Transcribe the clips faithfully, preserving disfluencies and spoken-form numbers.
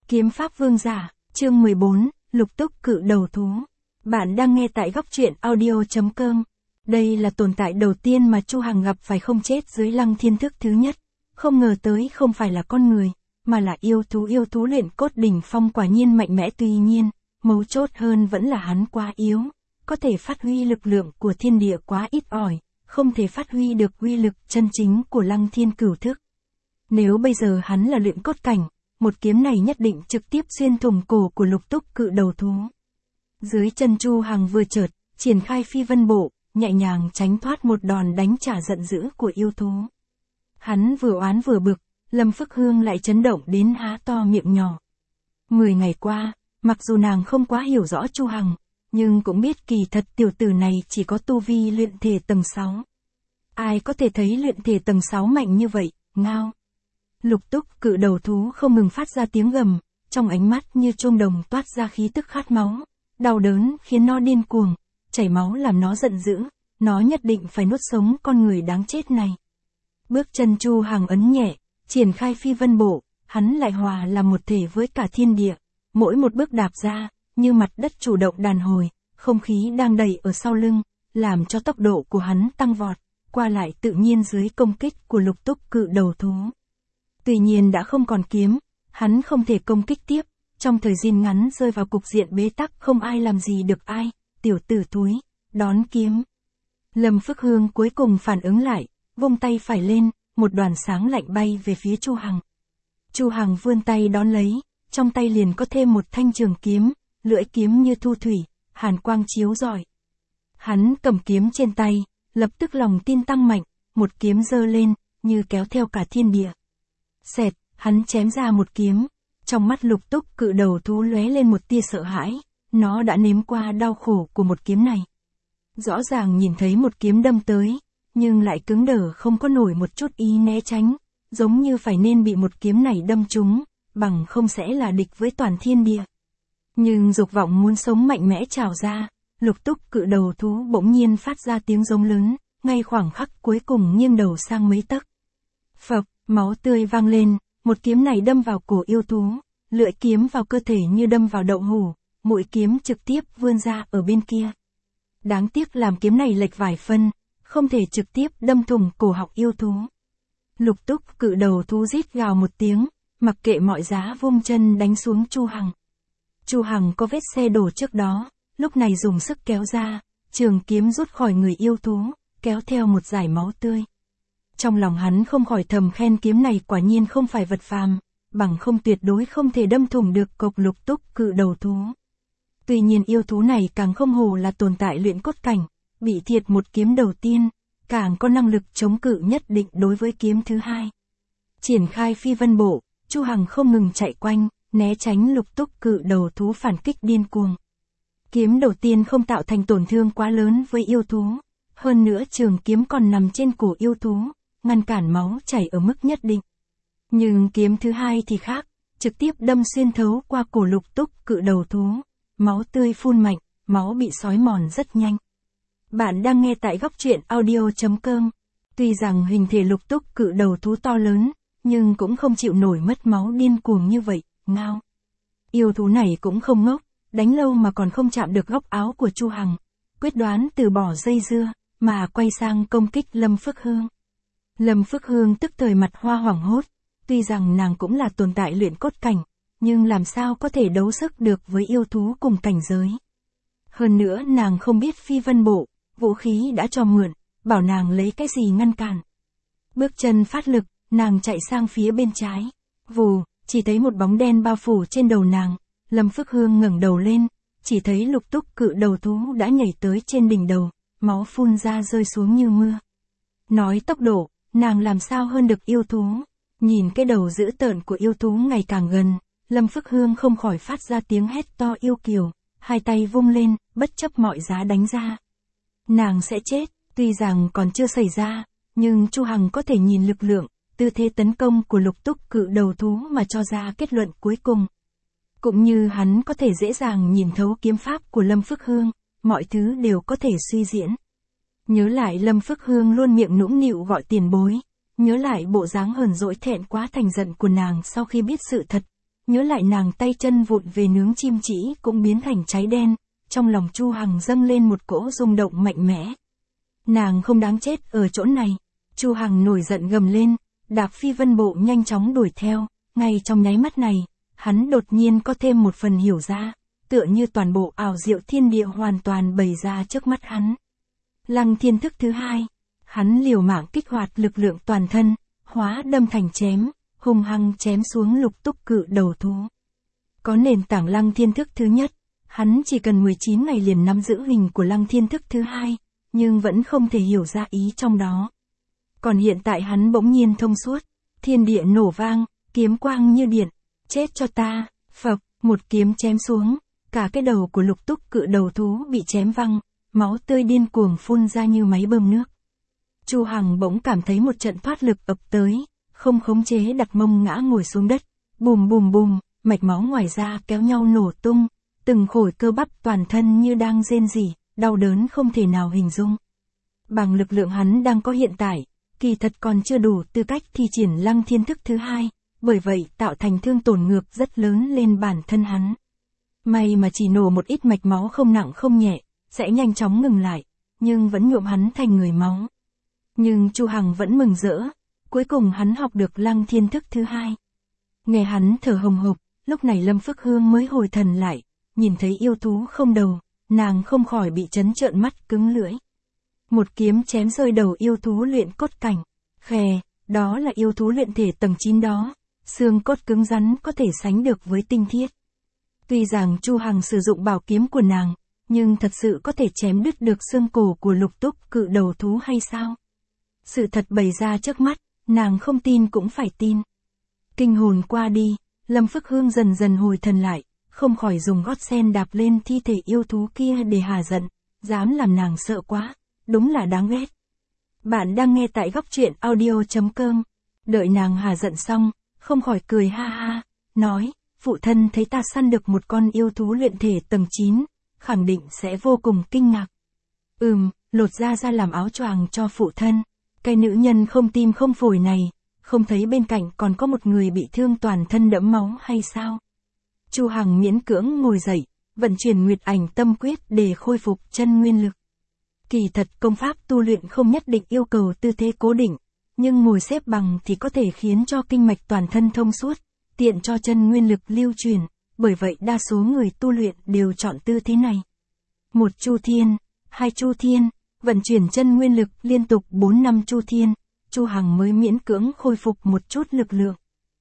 Kiếm pháp vương giả, chương mười bốn, lục túc cự đầu thú. Bạn đang nghe tại góc truyện audio chấm com. Đây là tồn tại đầu tiên mà Chu Hằng gặp phải không chết dưới lăng thiên thức thứ nhất. Không ngờ tới không phải là con người, mà là yêu thú yêu thú luyện cốt đỉnh phong quả nhiên mạnh mẽ tuy nhiên, mấu chốt hơn vẫn là hắn quá yếu. Có thể phát huy lực lượng của thiên địa quá ít ỏi, không thể phát huy được uy lực chân chính của lăng thiên cửu thức. Nếu bây giờ hắn là luyện cốt cảnh, một kiếm này nhất định trực tiếp xuyên thủng cổ của lục túc cự đầu thú. Dưới chân Chu Hằng vừa chợt, triển khai phi vân bộ, nhẹ nhàng tránh thoát một đòn đánh trả giận dữ của yêu thú. Hắn vừa oán vừa bực, Lâm Phước Hương lại chấn động đến há to miệng nhỏ. Mười ngày qua, mặc dù nàng không quá hiểu rõ Chu Hằng, nhưng cũng biết kỳ thật tiểu tử này chỉ có tu vi luyện thể tầng sáu. Ai có thể thấy luyện thể tầng sáu mạnh như vậy, ngao. Lục túc cự đầu thú không ngừng phát ra tiếng gầm, trong ánh mắt như chuông đồng toát ra khí tức khát máu. Đau đớn khiến nó điên cuồng, chảy máu làm nó giận dữ, nó nhất định phải nuốt sống con người đáng chết này. Bước chân Chu Hằng ấn nhẹ, triển khai phi vân bộ, hắn lại hòa làm một thể với cả thiên địa. Mỗi một bước đạp ra, như mặt đất chủ động đàn hồi, không khí đang đầy ở sau lưng, làm cho tốc độ của hắn tăng vọt, qua lại tự nhiên dưới công kích của lục túc cự đầu thú. Tuy nhiên đã không còn kiếm, hắn không thể công kích tiếp, trong thời gian ngắn rơi vào cục diện bế tắc không ai làm gì được ai, tiểu tử túi, đón kiếm. Lâm Phước Hương cuối cùng phản ứng lại, vung tay phải lên, một đoàn sáng lạnh bay về phía Chu Hằng. Chu Hằng vươn tay đón lấy, trong tay liền có thêm một thanh trường kiếm, lưỡi kiếm như thu thủy, hàn quang chiếu rọi. Hắn cầm kiếm trên tay, lập tức lòng tin tăng mạnh, một kiếm giơ lên, như kéo theo cả thiên địa. Xẹt, hắn chém ra một kiếm, trong mắt lục túc cự đầu thú lóe lên một tia sợ hãi, nó đã nếm qua đau khổ của một kiếm này. Rõ ràng nhìn thấy một kiếm đâm tới, nhưng lại cứng đờ không có nổi một chút ý né tránh, giống như phải nên bị một kiếm này đâm trúng, bằng không sẽ là địch với toàn thiên địa. Nhưng dục vọng muốn sống mạnh mẽ trào ra, lục túc cự đầu thú bỗng nhiên phát ra tiếng giống lớn, ngay khoảng khắc cuối cùng nghiêng đầu sang mấy tấc. Phập, máu tươi vang lên, một kiếm này đâm vào cổ yêu thú, lưỡi kiếm vào cơ thể như đâm vào đậu hũ, mũi kiếm trực tiếp vươn ra ở bên kia. Đáng tiếc làm kiếm này lệch vài phân, không thể trực tiếp đâm thủng cổ họng yêu thú. Lục túc cự đầu thú rít gào một tiếng, mặc kệ mọi giá vung chân đánh xuống Chu Hằng. Chu Hằng có vết xe đổ trước đó, lúc này dùng sức kéo ra, trường kiếm rút khỏi người yêu thú, kéo theo một dải máu tươi. Trong lòng hắn không khỏi thầm khen kiếm này quả nhiên không phải vật phàm, bằng không tuyệt đối không thể đâm thủng được cộc lục túc cự đầu thú. Tuy nhiên yêu thú này càng không hồ là tồn tại luyện cốt cảnh, bị thiệt một kiếm đầu tiên, càng có năng lực chống cự nhất định đối với kiếm thứ hai. Triển khai phi vân bộ, Chu Hằng không ngừng chạy quanh, né tránh lục túc cự đầu thú phản kích điên cuồng. Kiếm đầu tiên không tạo thành tổn thương quá lớn với yêu thú, hơn nữa trường kiếm còn nằm trên cổ yêu thú, ngăn cản máu chảy ở mức nhất định. Nhưng kiếm thứ hai thì khác, trực tiếp đâm xuyên thấu qua cổ lục túc cự đầu thú, máu tươi phun mạnh, máu bị xói mòn rất nhanh. Bạn đang nghe tại góc truyện audio chấm com. Tuy rằng hình thể lục túc cự đầu thú to lớn, nhưng cũng không chịu nổi mất máu điên cuồng như vậy, ngao. Yêu thú này cũng không ngốc, đánh lâu mà còn không chạm được góc áo của Chu Hằng, quyết đoán từ bỏ dây dưa, mà quay sang công kích Lâm Phước Hương. Lâm Phước Hương tức thời mặt hoa hoảng hốt, tuy rằng nàng cũng là tồn tại luyện cốt cảnh, nhưng làm sao có thể đấu sức được với yêu thú cùng cảnh giới. Hơn nữa nàng không biết phi vân bộ, vũ khí đã cho mượn, bảo nàng lấy cái gì ngăn cản. Bước chân phát lực, nàng chạy sang phía bên trái. Vù, chỉ thấy một bóng đen bao phủ trên đầu nàng. Lâm Phước Hương ngẩng đầu lên, chỉ thấy lục túc cự đầu thú đã nhảy tới trên đỉnh đầu, máu phun ra rơi xuống như mưa. Nói tốc độ, nàng làm sao hơn được yêu thú. Nhìn cái đầu dữ tợn của yêu thú ngày càng gần, Lâm Phước Hương không khỏi phát ra tiếng hét to yêu kiều, hai tay vung lên, bất chấp mọi giá đánh ra. Nàng sẽ chết, tuy rằng còn chưa xảy ra, nhưng Chu Hằng có thể nhìn lực lượng, tư thế tấn công của lục túc cự đầu thú mà cho ra kết luận cuối cùng. Cũng như hắn có thể dễ dàng nhìn thấu kiếm pháp của Lâm Phước Hương, mọi thứ đều có thể suy diễn. Nhớ lại Lâm Phước Hương luôn miệng nũng nịu gọi tiền bối, nhớ lại bộ dáng hờn dỗi thẹn quá thành giận của nàng sau khi biết sự thật, nhớ lại nàng tay chân vụn về nướng chim chỉ cũng biến thành cháy đen, trong lòng Chu Hằng dâng lên một cỗ rung động mạnh mẽ. Nàng không đáng chết ở chỗ này. Chu Hằng nổi giận gầm lên, đạp phi vân bộ nhanh chóng đuổi theo, ngay trong nháy mắt này, hắn đột nhiên có thêm một phần hiểu ra, tựa như toàn bộ ảo diệu thiên địa hoàn toàn bày ra trước mắt hắn. Lăng thiên thức thứ hai, hắn liều mạng kích hoạt lực lượng toàn thân, hóa đâm thành chém, hung hăng chém xuống Lục Túc Cự đầu thú. Có nền tảng lăng thiên thức thứ nhất, hắn chỉ cần mười chín ngày liền nắm giữ hình của lăng thiên thức thứ hai, nhưng vẫn không thể hiểu ra ý trong đó. Còn hiện tại hắn bỗng nhiên thông suốt, thiên địa nổ vang, kiếm quang như điện, chết cho ta, phập, một kiếm chém xuống, cả cái đầu của Lục Túc Cự đầu thú bị chém văng, máu tươi điên cuồng phun ra như máy bơm nước. Chu Hằng bỗng cảm thấy một trận thoát lực ập tới, không khống chế đặt mông ngã ngồi xuống đất, bùm bùm bùm, mạch máu ngoài da kéo nhau nổ tung, từng khối cơ bắp toàn thân như đang rên rỉ, đau đớn không thể nào hình dung. Bằng lực lượng hắn đang có hiện tại, kỳ thật còn chưa đủ tư cách thi triển lăng thiên thức thứ hai, bởi vậy tạo thành thương tổn ngược rất lớn lên bản thân hắn. May mà chỉ nổ một ít mạch máu không nặng không nhẹ, sẽ nhanh chóng ngừng lại, nhưng vẫn nhuộm hắn thành người máu. Nhưng Chu Hằng vẫn mừng rỡ, cuối cùng hắn học được lăng thiên thức thứ hai. Nghe hắn thở hồng hộc, lúc này Lâm Phước Hương mới hồi thần lại, nhìn thấy yêu thú không đầu, nàng không khỏi bị chấn trợn mắt cứng lưỡi. Một kiếm chém rơi đầu yêu thú luyện cốt cảnh, khè, đó là yêu thú luyện thể tầng chín đó, xương cốt cứng rắn có thể sánh được với tinh thiết. Tuy rằng Chu Hằng sử dụng bảo kiếm của nàng, nhưng thật sự có thể chém đứt được xương cổ của Lục Túc Cự đầu thú hay sao? Sự thật bày ra trước mắt, nàng không tin cũng phải tin. Kinh hồn qua đi, Lâm Phước Hương dần dần hồi thần lại, không khỏi dùng gót sen đạp lên thi thể yêu thú kia để hà giận, dám làm nàng sợ quá, đúng là đáng ghét. Bạn đang nghe tại góc truyện audio chấm com, đợi nàng hà giận xong, không khỏi cười ha ha, nói, phụ thân thấy ta săn được một con yêu thú luyện thể tầng chín, khẳng định sẽ vô cùng kinh ngạc. Ừm, lột da ra làm áo choàng cho phụ thân. Cái nữ nhân không tim không phổi này, không thấy bên cạnh còn có một người bị thương toàn thân đẫm máu hay sao? Chu Hằng miễn cưỡng ngồi dậy, vận chuyển Nguyệt Ảnh Tâm Quyết để khôi phục chân nguyên lực. Kỳ thật công pháp tu luyện không nhất định yêu cầu tư thế cố định, nhưng ngồi xếp bằng thì có thể khiến cho kinh mạch toàn thân thông suốt, tiện cho chân nguyên lực lưu truyền, bởi vậy đa số người tu luyện đều chọn tư thế này. Một chu thiên, hai chu thiên, vận chuyển chân nguyên lực liên tục bốn năm chu thiên, Chu Hằng mới miễn cưỡng khôi phục một chút lực lượng.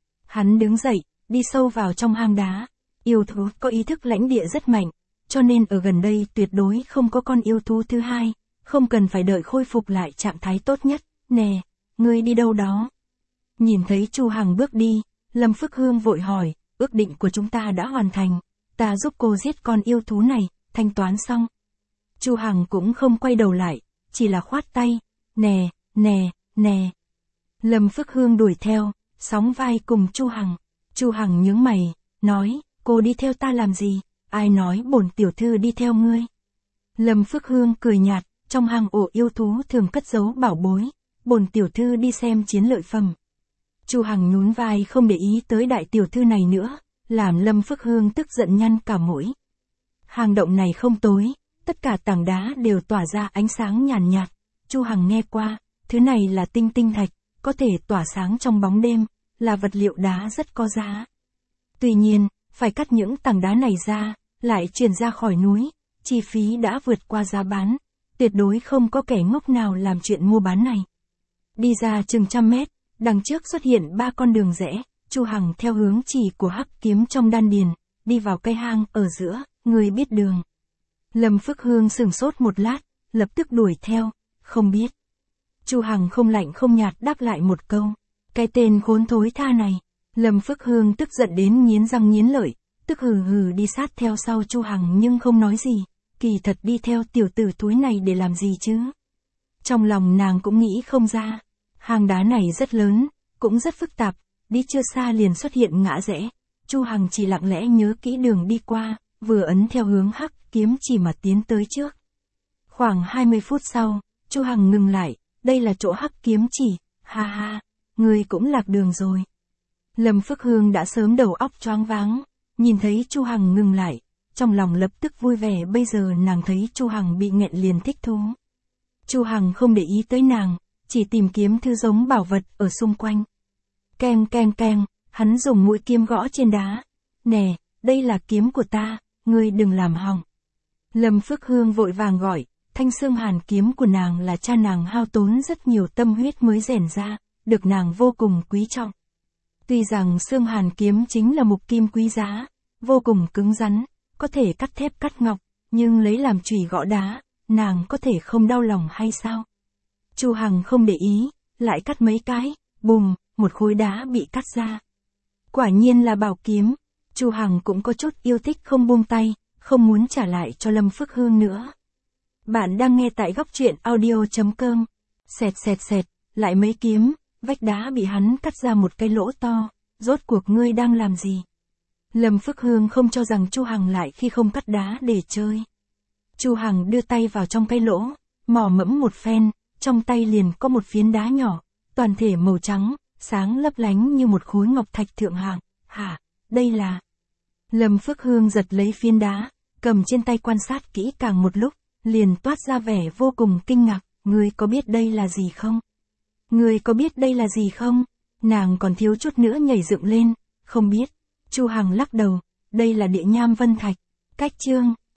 Hắn đứng dậy, đi sâu vào trong hang đá. Yêu thú có ý thức lãnh địa rất mạnh, cho nên ở gần đây tuyệt đối không có con yêu thú thứ hai, không cần phải đợi khôi phục lại trạng thái tốt nhất. Nè, ngươi đi đâu đó? Nhìn thấy Chu Hằng bước đi, Lâm Phước Hương vội hỏi, ước định của chúng ta đã hoàn thành, ta giúp cô giết con yêu thú này, thanh toán xong. Chu Hằng cũng không quay đầu lại, chỉ là khoát tay, nè, nè, nè. Lâm Phước Hương đuổi theo, sóng vai cùng Chu Hằng. Chu Hằng nhướng mày, nói, cô đi theo ta làm gì, ai nói bổn tiểu thư đi theo ngươi. Lâm Phước Hương cười nhạt, trong hang ổ yêu thú thường cất giấu bảo bối, bổn tiểu thư đi xem chiến lợi phẩm. Chu Hằng nhún vai không để ý tới đại tiểu thư này nữa, làm Lâm Phước Hương tức giận nhăn cả mũi. Hang động này không tối, tất cả tảng đá đều tỏa ra ánh sáng nhàn nhạt, nhạt. Chu Hằng nghe qua, thứ này là tinh tinh thạch, có thể tỏa sáng trong bóng đêm, là vật liệu đá rất có giá. Tuy nhiên, phải cắt những tảng đá này ra, lại chuyển ra khỏi núi, chi phí đã vượt qua giá bán, tuyệt đối không có kẻ ngốc nào làm chuyện mua bán này. Đi ra chừng trăm mét, đằng trước xuất hiện ba con đường rẽ, Chu Hằng theo hướng chỉ của hắc kiếm trong đan điền, đi vào cây hang ở giữa, người biết đường. Lâm Phước Hương sửng sốt một lát, lập tức đuổi theo, không biết. Chu Hằng không lạnh không nhạt đáp lại một câu, cái tên khốn thối tha này. Lâm Phước Hương tức giận đến nghiến răng nghiến lợi, tức hừ hừ đi sát theo sau Chu Hằng nhưng không nói gì, kỳ thật đi theo tiểu tử thúi này để làm gì chứ? Trong lòng nàng cũng nghĩ không ra, hang đá này rất lớn, cũng rất phức tạp, đi chưa xa liền xuất hiện ngã rẽ, Chu Hằng chỉ lặng lẽ nhớ kỹ đường đi qua, vừa ấn theo hướng hắc kiếm chỉ mà tiến tới trước. Khoảng hai mươi phút sau, Chu Hằng ngừng lại, đây là chỗ hắc kiếm chỉ, ha ha, người cũng lạc đường rồi. Lâm Phước Hương đã sớm đầu óc choáng váng, nhìn thấy Chu Hằng ngừng lại, trong lòng lập tức vui vẻ, bây giờ nàng thấy Chu Hằng bị nghẹn liền thích thú. Chu Hằng không để ý tới nàng, chỉ tìm kiếm thứ giống bảo vật ở xung quanh. Keng keng keng, hắn dùng mũi kiếm gõ trên đá. Nè, đây là kiếm của ta, ngươi đừng làm hỏng. Lâm Phước Hương vội vàng gọi, thanh xương hàn kiếm của nàng là cha nàng hao tốn rất nhiều tâm huyết mới rèn ra, được nàng vô cùng quý trọng. Tuy rằng xương hàn kiếm chính là mục kim quý giá, vô cùng cứng rắn, có thể cắt thép cắt ngọc, nhưng lấy làm chùy gõ đá, nàng có thể không đau lòng hay sao? Chu Hằng không để ý, lại cắt mấy cái, bùm, một khối đá bị cắt ra. Quả nhiên là bảo kiếm, Chu Hằng cũng có chút yêu thích không buông tay, không muốn trả lại cho Lâm Phước Hương nữa. Bạn đang nghe tại góc truyện audio chấm com. Xẹt xẹt xẹt, lại mấy kiếm, vách đá bị hắn cắt ra một cái lỗ to, rốt cuộc ngươi đang làm gì? Lâm Phước Hương không cho rằng Chu Hằng lại khi không cắt đá để chơi. Chu Hằng đưa tay vào trong cái lỗ, mò mẫm một phen, trong tay liền có một phiến đá nhỏ, toàn thể màu trắng, sáng lấp lánh như một khối ngọc thạch thượng hạng. Hả, đây là... Lâm Phước Hương giật lấy phiến đá, cầm trên tay quan sát kỹ càng một lúc, liền toát ra vẻ vô cùng kinh ngạc, ngươi có biết đây là gì không? Ngươi có biết đây là gì không? Nàng còn thiếu chút nữa nhảy dựng lên, không biết. Chu Hằng lắc đầu, đây là địa nham vân thạch. Cách chương